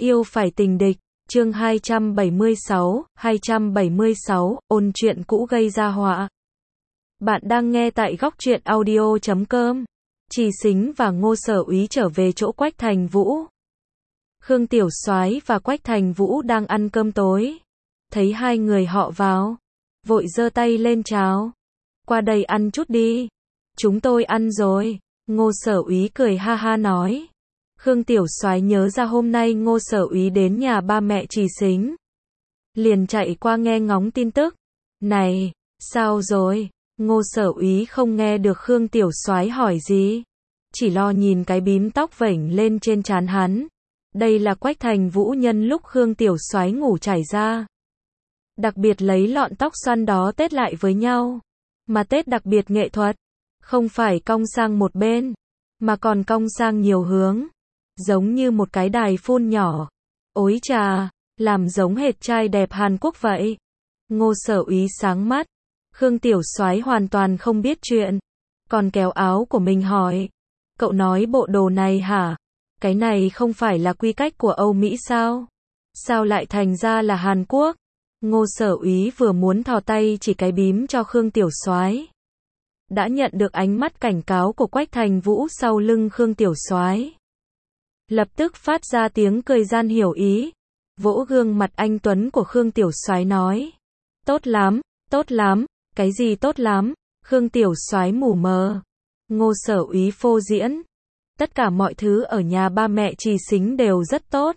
yêu phải tình địch, chương 276, ôn chuyện cũ gây ra họa. Bạn đang nghe tại góc truyện audio.com. Trì Xính và Ngô Sở Úy trở về chỗ Quách Thành Vũ. Khương Tiểu Soái và Quách Thành Vũ đang ăn cơm tối. Thấy hai người họ vào, vội giơ tay lên chào. Qua đây ăn chút đi. Chúng tôi ăn rồi. Ngô Sở Úy cười ha ha nói. Khương Tiểu Soái nhớ ra hôm nay Ngô Sở Úy đến nhà ba mẹ Trì Xính. Liền chạy qua nghe ngóng tin tức. Này, sao rồi? Ngô Sở Úy không nghe được Khương Tiểu Soái hỏi gì. Chỉ lo nhìn cái bím tóc vểnh lên trên trán hắn. Đây là Quách Thành Vũ nhân lúc Khương Tiểu Soái ngủ chảy ra. Đặc biệt lấy lọn tóc xoăn đó tết lại với nhau. Mà tết đặc biệt nghệ thuật. Không phải cong sang một bên, mà còn cong sang nhiều hướng. Giống như một cái đài phun nhỏ. Ối chà, làm giống hệt trai đẹp Hàn Quốc vậy. Ngô Sở Úy sáng mắt. Khương Tiểu Soái hoàn toàn không biết chuyện. Còn kéo áo của mình hỏi. Cậu nói bộ đồ này hả? Cái này không phải là quy cách của Âu Mỹ sao? Sao lại thành ra là Hàn Quốc? Ngô Sở Úy vừa muốn thò tay chỉ cái bím cho Khương Tiểu Soái, đã nhận được ánh mắt cảnh cáo của Quách Thành Vũ sau lưng Khương Tiểu Soái. Lập tức phát ra tiếng cười gian hiểu ý, vỗ gương mặt anh tuấn của Khương Tiểu Soái nói. Tốt lắm, cái gì tốt lắm? Khương Tiểu Soái mù mờ. Ngô Sở Úy phô diễn. Tất cả mọi thứ ở nhà ba mẹ Trì Xính đều rất tốt.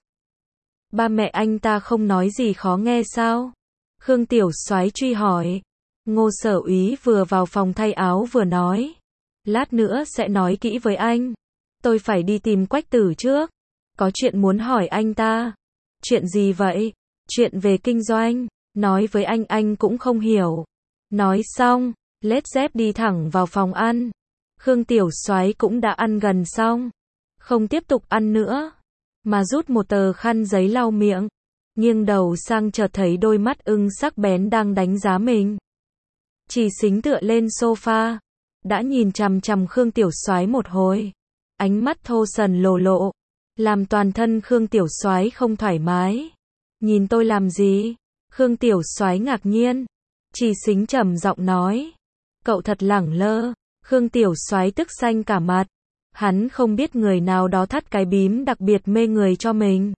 Ba mẹ anh ta không nói gì khó nghe sao? Khương Tiểu Soái truy hỏi. Ngô Sở Úy vừa vào phòng thay áo vừa nói. Lát nữa sẽ nói kỹ với anh. Tôi phải đi tìm Quách Tử trước. Có chuyện muốn hỏi anh ta. Chuyện gì vậy? Chuyện về kinh doanh. Nói với anh cũng không hiểu. Nói xong, lết dép đi thẳng vào phòng ăn. Khương Tiểu Soái cũng đã ăn gần xong. Không tiếp tục ăn nữa, mà rút một tờ khăn giấy lau miệng. Nghiêng đầu sang chợt thấy đôi mắt ưng sắc bén đang đánh giá mình. Trì Xính tựa lên sofa, đã nhìn chằm chằm Khương Tiểu Soái một hồi. Ánh mắt thô sần lồ lộ, làm toàn thân Khương Tiểu Soái không thoải mái. Nhìn tôi làm gì? Khương Tiểu Soái ngạc nhiên. Trì Xính trầm giọng nói. Cậu thật lẳng lơ. Khương Tiểu Soái tức xanh cả mặt. Hắn không biết người nào đó thắt cái bím đặc biệt mê người cho mình.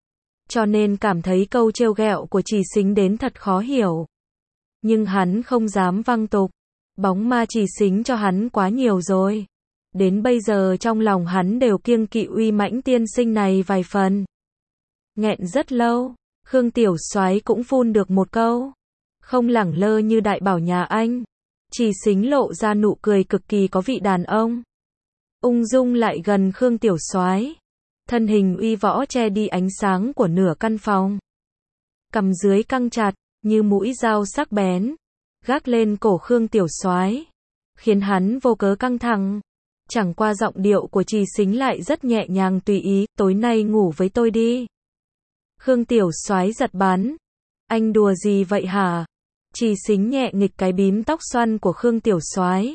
Cho nên cảm thấy câu trêu ghẹo của Trì Xính đến thật khó hiểu. Nhưng hắn không dám văng tục. Bóng ma Trì Xính cho hắn quá nhiều rồi. Đến bây giờ trong lòng hắn đều kiêng kỵ uy mãnh tiên sinh này vài phần. Nghẹn rất lâu, Khương Tiểu Soái cũng phun được một câu. Không lẳng lơ như đại bảo nhà anh. Trì Xính lộ ra nụ cười cực kỳ có vị đàn ông. Ung dung lại gần Khương Tiểu Soái. Thân hình uy võ che đi ánh sáng của nửa căn phòng. Cằm dưới căng chặt, như mũi dao sắc bén, gác lên cổ Khương Tiểu Soái, khiến hắn vô cớ căng thẳng. Chẳng qua giọng điệu của Trì Xính lại rất nhẹ nhàng tùy ý, tối nay ngủ với tôi đi. Khương Tiểu Soái giật bắn. Anh đùa gì vậy hả? Trì Xính nhẹ nghịch cái bím tóc xoăn của Khương Tiểu Soái.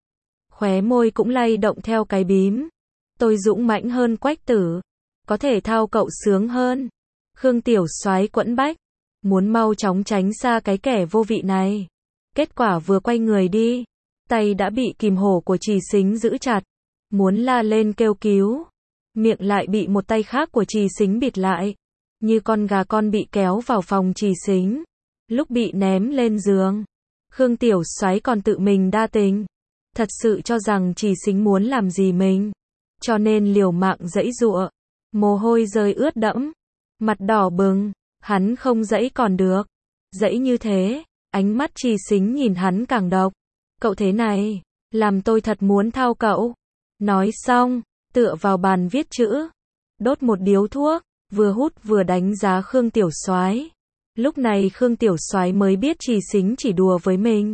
Khóe môi cũng lay động theo cái bím. Tôi dũng mãnh hơn Quách Tử, có thể thao cậu sướng hơn. Khương Tiểu Soái quẫn bách, muốn mau chóng tránh xa cái kẻ vô vị này. Kết quả vừa quay người đi, tay đã bị kìm hổ của Trì Xính giữ chặt. Muốn la lên kêu cứu, miệng lại bị một tay khác của Trì Xính bịt lại. Như con gà con bị kéo vào phòng Trì Xính. Lúc bị ném lên giường, Khương Tiểu Soái còn tự mình đa tình. Thật sự cho rằng Trì Xính muốn làm gì mình. Cho nên liều mạng giãy giụa. Mồ hôi rơi ướt đẫm. Mặt đỏ bừng. Hắn không giãy còn được. Giãy như thế, ánh mắt Trì Xính nhìn hắn càng độc. Cậu thế này, làm tôi thật muốn thao cậu. Nói xong, tựa vào bàn viết chữ. Đốt một điếu thuốc, vừa hút vừa đánh giá Khương Tiểu Soái. Lúc này Khương Tiểu Soái mới biết Trì Xính chỉ đùa với mình.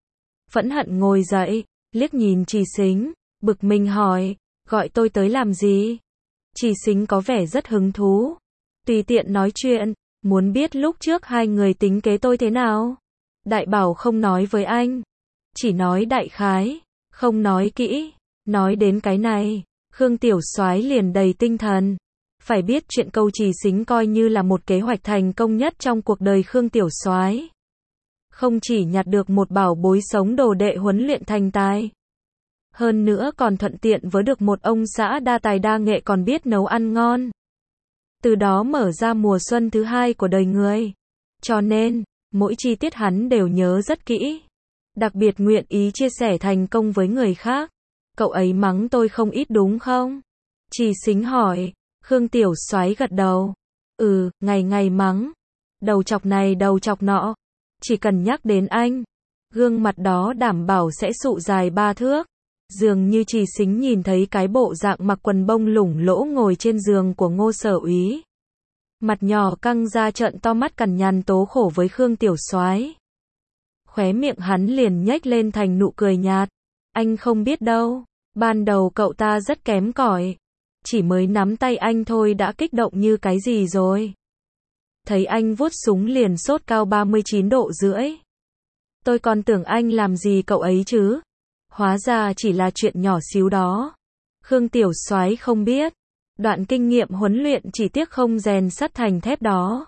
Phẫn hận ngồi dậy, liếc nhìn Trì Xính, bực mình hỏi, gọi tôi tới làm gì? Trì Xính có vẻ rất hứng thú. Tùy tiện nói chuyện, muốn biết lúc trước hai người tính kế tôi thế nào? Đại bảo không nói với anh. Chỉ nói đại khái, không nói kỹ. Nói đến cái này, Khương Tiểu Soái liền đầy tinh thần. Phải biết chuyện Câu Trì Xính coi như là một kế hoạch thành công nhất trong cuộc đời Khương Tiểu Soái. Không chỉ nhặt được một bảo bối sống đồ đệ huấn luyện thành tài, hơn nữa còn thuận tiện với được một ông xã đa tài đa nghệ còn biết nấu ăn ngon. Từ đó mở ra mùa xuân thứ hai của đời người. Cho nên, mỗi chi tiết hắn đều nhớ rất kỹ. Đặc biệt nguyện ý chia sẻ thành công với người khác. Cậu ấy mắng tôi không ít đúng không? Trì Xính hỏi. Khương Tiểu Soái gật đầu. Ngày ngày mắng. Đầu chọc này đầu chọc nọ. Chỉ cần nhắc đến anh, gương mặt đó đảm bảo sẽ sụ dài 3 thước. Dường như Trì Xính nhìn thấy cái bộ dạng mặc quần bông lủng lỗ ngồi trên giường của Ngô Sở Úy. Mặt nhỏ căng ra trợn to mắt cằn nhằn tố khổ với Khương Tiểu Soái. Khóe miệng hắn liền nhếch lên thành nụ cười nhạt. Anh không biết đâu, ban đầu cậu ta rất kém cỏi. Chỉ mới nắm tay anh thôi đã kích động như cái gì rồi. Thấy anh vuốt súng liền sốt cao 39 độ rưỡi. Tôi còn tưởng anh làm gì cậu ấy chứ. Hóa ra chỉ là chuyện nhỏ xíu đó. Khương Tiểu Soái không biết. Đoạn kinh nghiệm huấn luyện chỉ tiếc không rèn sắt thành thép đó.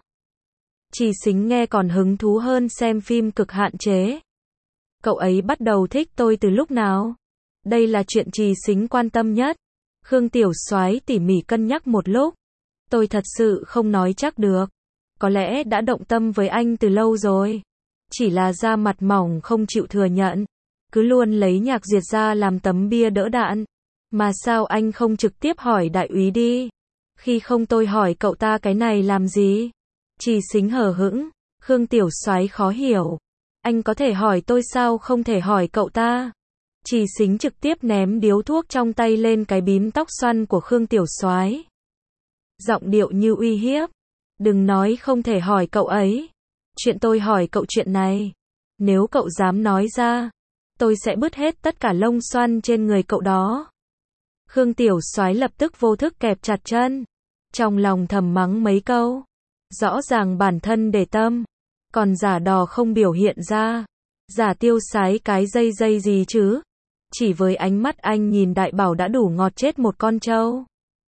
Trì Xính nghe còn hứng thú hơn xem phim Cực Hạn Chế. Cậu ấy bắt đầu thích tôi từ lúc nào? Đây là chuyện Trì Xính quan tâm nhất. Khương Tiểu Soái tỉ mỉ cân nhắc một lúc. Tôi thật sự không nói chắc được. Có lẽ đã động tâm với anh từ lâu rồi. Chỉ là da mặt mỏng không chịu thừa nhận. Cứ luôn lấy Nhạc Duyệt ra làm tấm bia đỡ đạn. Mà sao anh không trực tiếp hỏi đại úy đi? Khi không tôi hỏi cậu ta cái này làm gì? Trì Xính hờ hững. Khương Tiểu Soái khó hiểu. Anh có thể hỏi tôi sao không thể hỏi cậu ta? Trì Xính trực tiếp ném điếu thuốc trong tay lên cái bím tóc xoăn của Khương Tiểu Soái. Giọng điệu như uy hiếp. Đừng nói không thể hỏi cậu ấy. Chuyện tôi hỏi cậu chuyện này. Nếu cậu dám nói ra, tôi sẽ bứt hết tất cả lông xoăn trên người cậu đó. Khương Tiểu Soái lập tức vô thức kẹp chặt chân. Trong lòng thầm mắng mấy câu. Rõ ràng bản thân để tâm. Còn giả đò không biểu hiện ra. Giả tiêu sái cái dây gì chứ. Chỉ với ánh mắt anh nhìn đại bảo đã đủ ngọt chết một con trâu.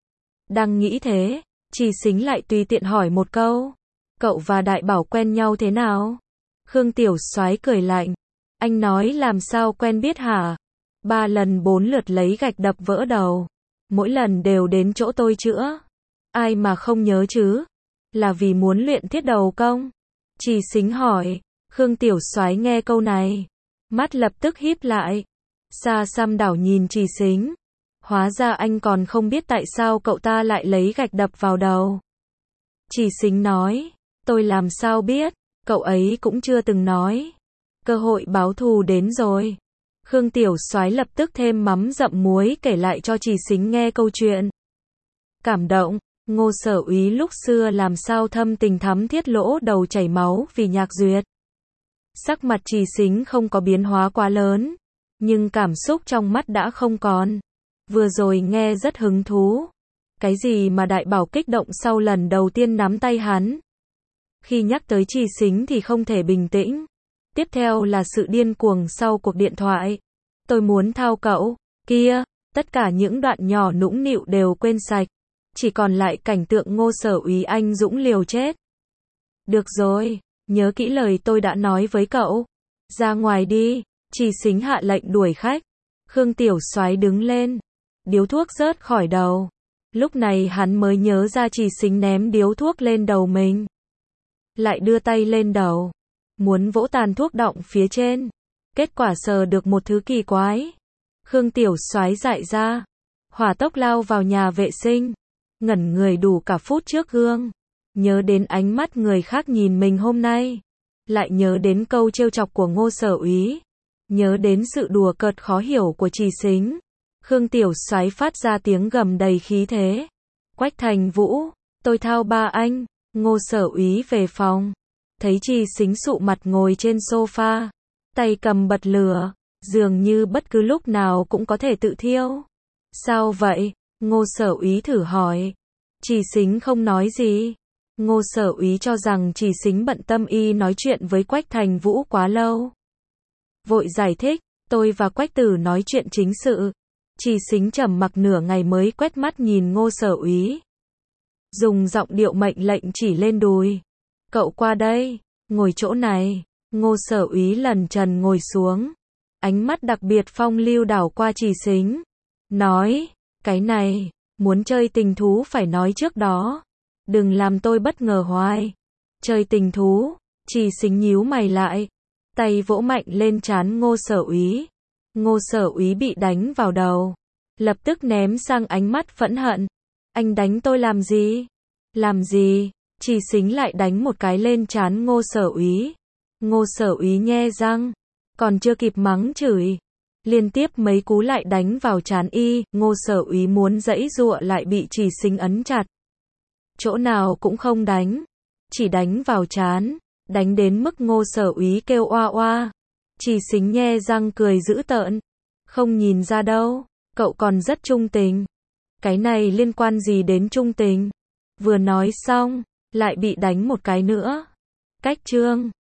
Đang nghĩ thế, Trì Xính lại tùy tiện hỏi một câu. Cậu và đại bảo quen nhau thế nào? Khương Tiểu Soái cười lạnh. Anh nói làm sao quen biết hả? 3 lần 4 lượt lấy gạch đập vỡ đầu. Mỗi lần đều đến chỗ tôi chữa. Ai mà không nhớ chứ? Là vì muốn luyện thiết đầu công? Trì Xính hỏi. Khương Tiểu Soái nghe câu này, mắt lập tức híp lại. Xa xăm đảo nhìn Trì Xính. Hóa ra anh còn không biết tại sao cậu ta lại lấy gạch đập vào đầu. Trì Xính nói. Tôi làm sao biết, cậu ấy cũng chưa từng nói. Cơ hội báo thù đến rồi. Khương Tiểu Soái lập tức thêm mắm dặm muối kể lại cho Trì Xính nghe câu chuyện. Cảm động, Ngô Sở Úy lúc xưa làm sao thâm tình thắm thiết lỗ đầu chảy máu vì Nhạc Duyệt. Sắc mặt Trì Xính không có biến hóa quá lớn, nhưng cảm xúc trong mắt đã không còn. Vừa rồi nghe rất hứng thú. Cái gì mà đại bảo kích động sau lần đầu tiên nắm tay hắn. Khi nhắc tới Trì Xính thì không thể bình tĩnh. Tiếp theo là sự điên cuồng sau cuộc điện thoại. Tôi muốn thao cậu, kia, tất cả những đoạn nhỏ nũng nịu đều quên sạch. Chỉ còn lại cảnh tượng Ngô Sở Úy anh dũng liều chết. Được rồi, nhớ kỹ lời tôi đã nói với cậu. Ra ngoài đi, Trì Xính hạ lệnh đuổi khách. Khương Tiểu Soái đứng lên. Điếu thuốc rớt khỏi đầu. Lúc này hắn mới nhớ ra Trì Xính ném điếu thuốc lên đầu mình. Lại đưa tay lên đầu. Muốn vỗ tàn thuốc đọng phía trên. Kết quả sờ được một thứ kỳ quái. Khương Tiểu Soái dại ra. Hỏa tốc lao vào nhà vệ sinh. Ngẩn người đủ cả phút trước gương. Nhớ đến ánh mắt người khác nhìn mình hôm nay. Lại nhớ đến câu trêu chọc của Ngô Sở Úy. Nhớ đến sự đùa cợt khó hiểu của Trì Xính. Khương Tiểu Soái phát ra tiếng gầm đầy khí thế. Quách Thành Vũ, tôi thao ba anh. Ngô Sở Úy về phòng. Thấy Trì Xính sụ mặt ngồi trên sofa. Tay cầm bật lửa. Dường như bất cứ lúc nào cũng có thể tự thiêu. Sao vậy? Ngô Sở Úy thử hỏi. Trì Xính không nói gì. Ngô Sở Úy cho rằng Trì Xính bận tâm y nói chuyện với Quách Thành Vũ quá lâu. Vội giải thích, tôi và Quách Tử nói chuyện chính sự. Trì Xính trầm mặc nửa ngày mới quét mắt nhìn Ngô Sở Úy. dùng giọng điệu mệnh lệnh chỉ lên đùi. Cậu qua đây, ngồi chỗ này. Ngô Sở Úy lẩn trần ngồi xuống. Ánh mắt đặc biệt phong lưu đảo qua Trì Xính. Nói, cái này, muốn chơi tình thú phải nói trước đó. Đừng làm tôi bất ngờ hoài. Chơi tình thú, Trì Xính nhíu mày lại. Tay vỗ mạnh lên trán Ngô Sở Úy. Ngô Sở Úy bị đánh vào đầu. Lập tức ném sang ánh mắt phẫn hận. Anh đánh tôi làm gì? Làm gì? Trì Xính lại đánh một cái lên trán Ngô Sở Úy. Ngô Sở Úy nhe răng. Còn chưa kịp mắng chửi. Liên tiếp mấy cú lại đánh vào trán y. Ngô Sở Úy muốn giãy giụa lại bị Trì Xính ấn chặt. Chỗ nào cũng không đánh. Chỉ đánh vào trán. Đánh đến mức Ngô Sở Úy kêu oa oa. Trì Xính nhe răng cười dữ tợn. Không nhìn ra đâu. Cậu còn rất trung tình. Cái này liên quan gì đến trung tình? Vừa nói xong, lại bị đánh một cái nữa. Cách chương